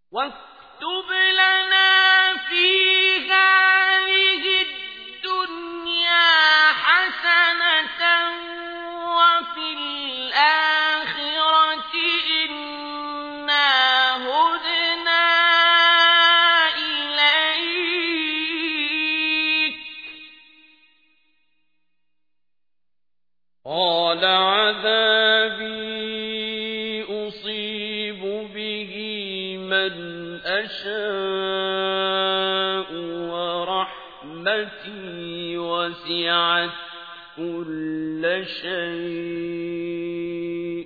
واكتب لنا في هذه الدنيا حسنة وفي الآخرة إنا هدنا إليك. قال عذابي أصيب به من أشاء ورحمتي وسعت كل شيء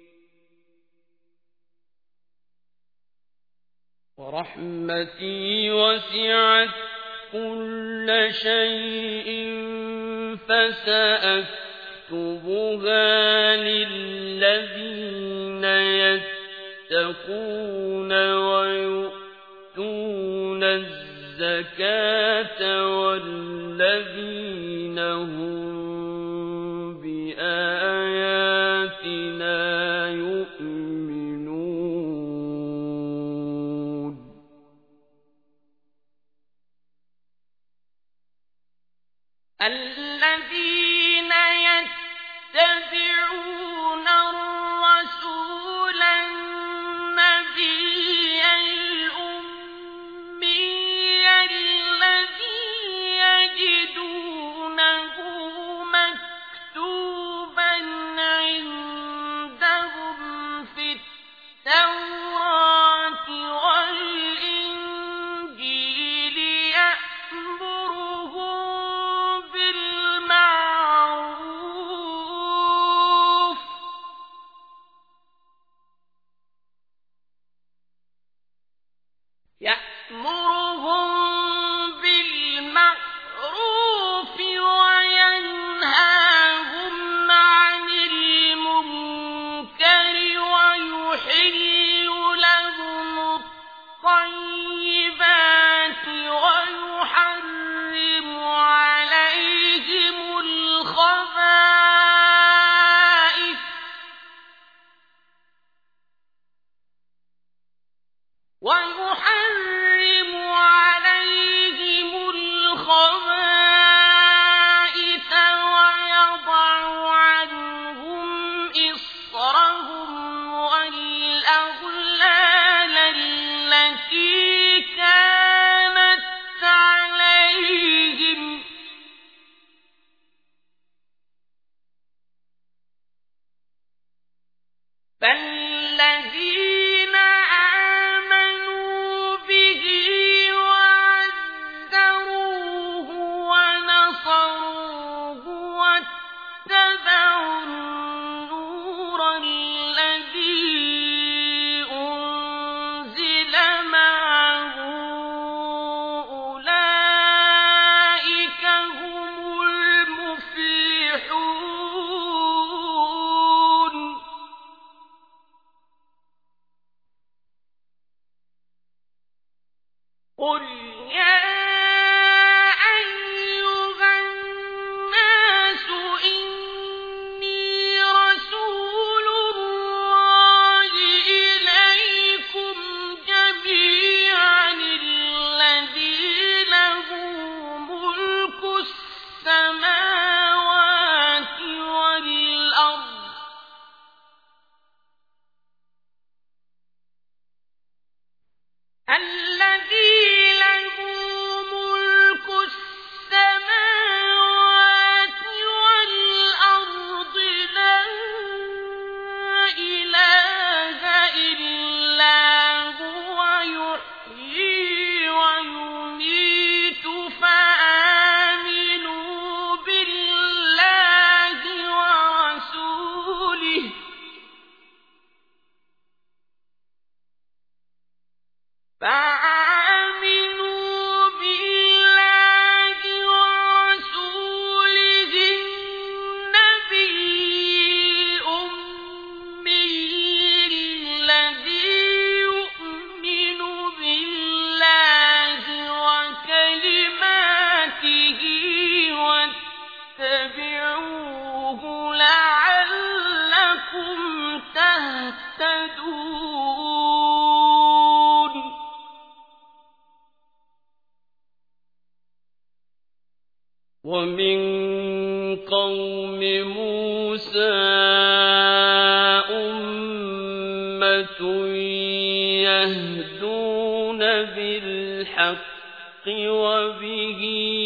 فسأكتبها للذين يتقون ويؤتون الزكاة والذين هم بآياتنا يؤمنون. الذين يتبعون الرسول النبي الأمي الذي يجدونه مكتوبا عندهم في التوراة والإنجيل يأمرهم بالمعروف وينهاهم عن المنكر ويحل لهم الطيبات ويحرم عليهم الخبائث ويضع عنهم إصرهم والأغلال التي كانت عليهم. فالذين آمنوا به وعزروه ونصروه واتبعوا النور الذي أنزل معه أولئك هم المفلحون. قل يا أيها الناس إني رسول الله إليكم جميعا الذي له ملك السماوات والأرض لا إله إلا هو يحيي ويميت فآمنوا بالله ورسوله النبي الأمي الذي يؤمن بالله وكلماته واتبعوه لعلكم تهتدون. ومن قوم موسى أمة يهدون بالحق وبه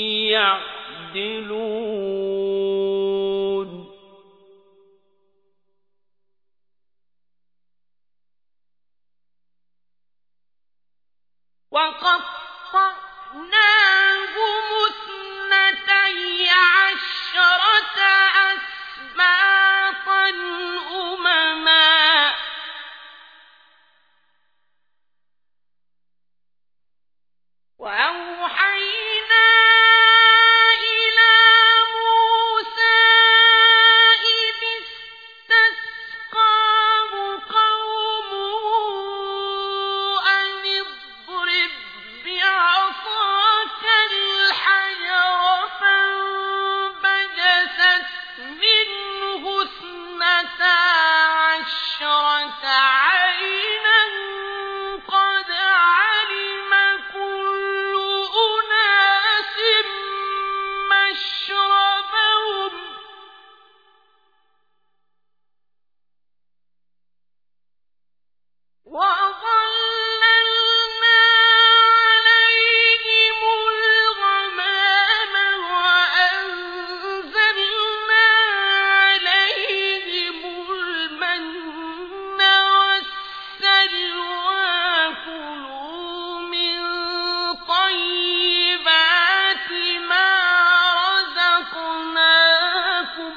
يعدلون وقطعناهم اثنتي عشرة أسباطا أمما وأوحينا إلى موسى إذ استسقاه قومه أن اضرب بعصاك الحجر فانبجست منه اثنتا عشرة عينا قد علم كل أناس مشربهم وأظللنا عليهم الغمام وأنزلنا عليهم المن والسلوى كلوا من طيبات ما رزقناكم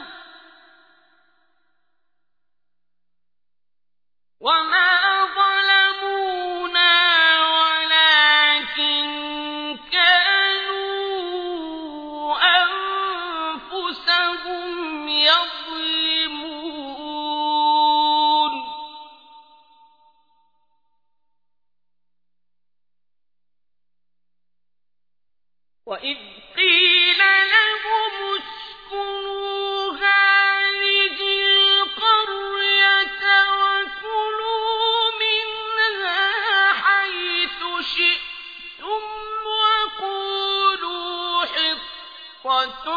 وما ظلمونا ولكن كانوا أنفسهم يظلمون وإذ قيل لهم اسكنوا هذه القرية وكلوا منها حيث شئتم وقولوا حطة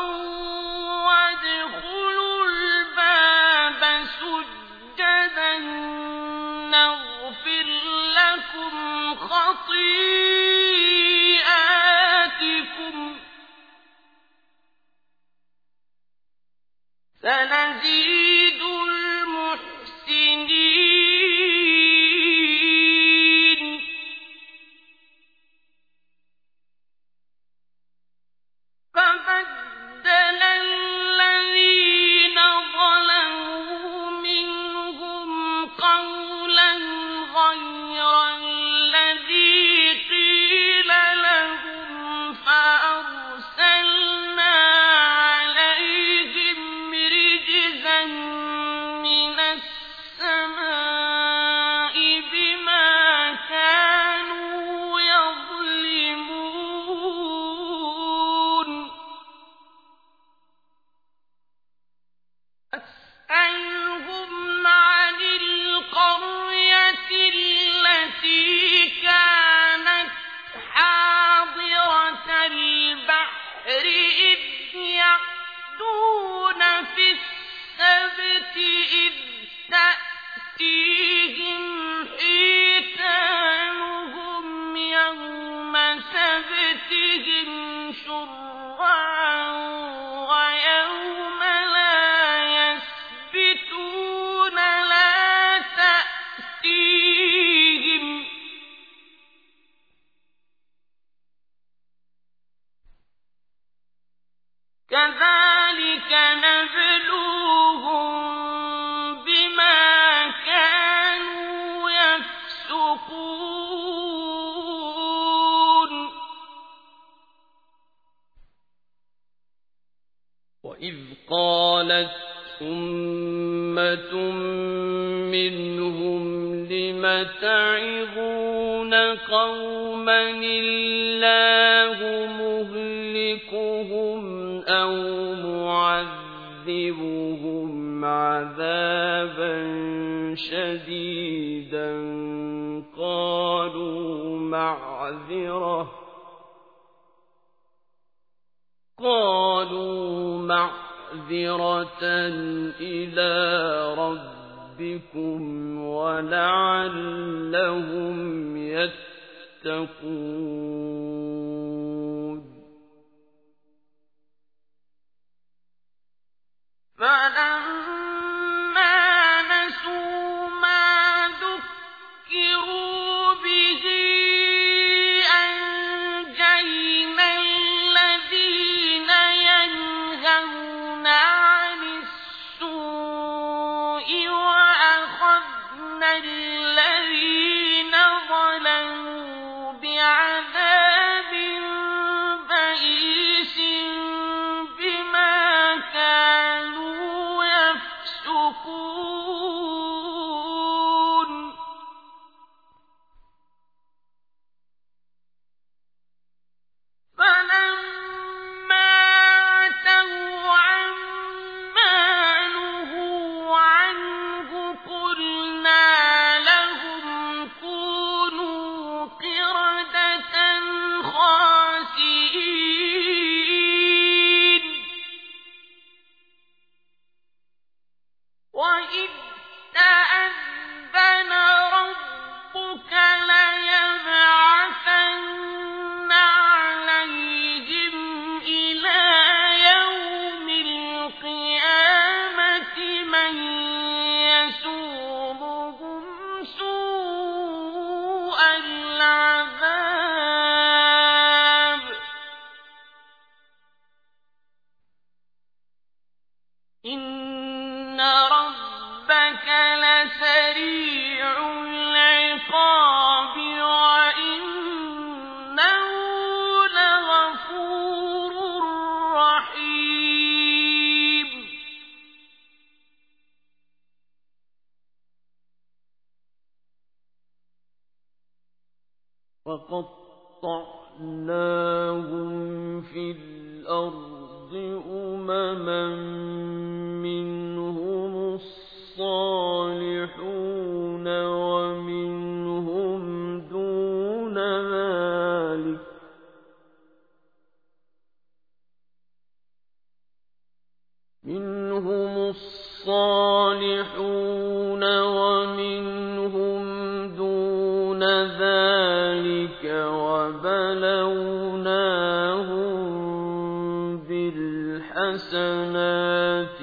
وادخلوا الباب سجدا نغفر لكم خطيئاتكم سنزيد المحسنين فبدل الذين ظلموا منهم قولا غير الذي قيل لهم فأرسلنا عليهم رجزا من السماء بما كانوا يظلمون أسألهم عن القرية التي كانت حاضرة البحر إذ يعدون في السبت إذ تأتيهم حيتانهم يوم سبتهم شرعا ويوم لا يسبتون لا تأتيهم كذلك نبلوهم بما كانوا يفسقون وإذ قالت أمة منهم لم تعظون قوما الله مهلكهم أو معذبهم عذابا شديدا قالوا قالوا معذرة إلى ربكم ولعلهم يتقون فلما نسوا ما ذكروا به أنجينا الذين ينهون عن السوء وأخذنا الذين ظلموا بعذاب بئيس بما كانوا يفسقون فلما عتوا عما نهوا عنه قلنا لهم كونوا قردة خاسئين وإذ تأذن ربك ليبعثن عليهم إلى يوم القيامة من يسومهم سوء العذاب إن ربك لسريع العقاب وإنه لغفور رحيم وقطعناهم في الأرض أمما منهم الصالحون ومنهم دون ذلك وبلوناهم بالحسنات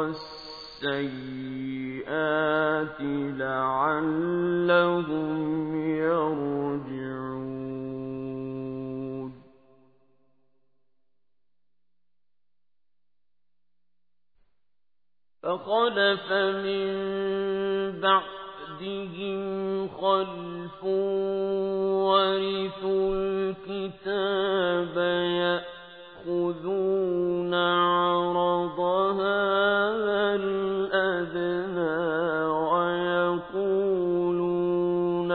والسيئات لعلهم يرجعون فخلف من بعدهم خلف ورثوا الكتاب يأخذون عرض هذا الأدنى ويقولون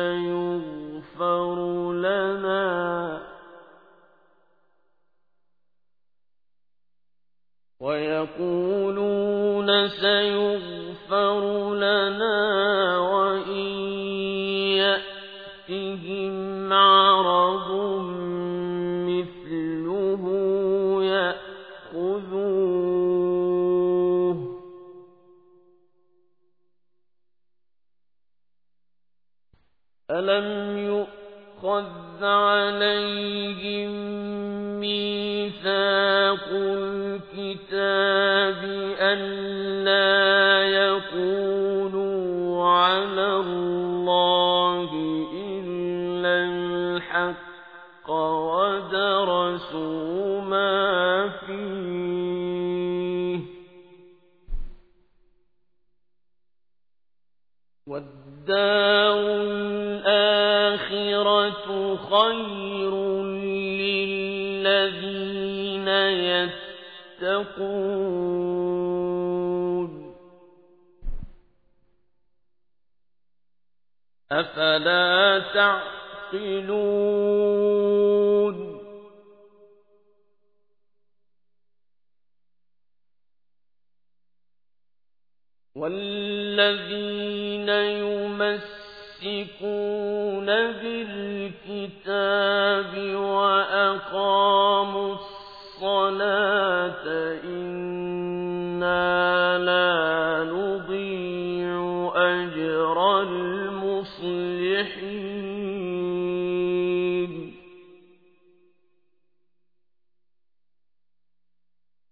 سيغفر لنا وإن يأتهم عرض مثله يأخذوه ألم يؤخذ عليهم ميثاق الكتاب ألا يقولوا على الله إلا الحق ودرسوا ما فيه والدار الآخرة خير للذين يتقون أفلا تعقلون والذين يمسكون بالكتاب وأقاموا الصلاة إنا لا نضيع أجر المصلحين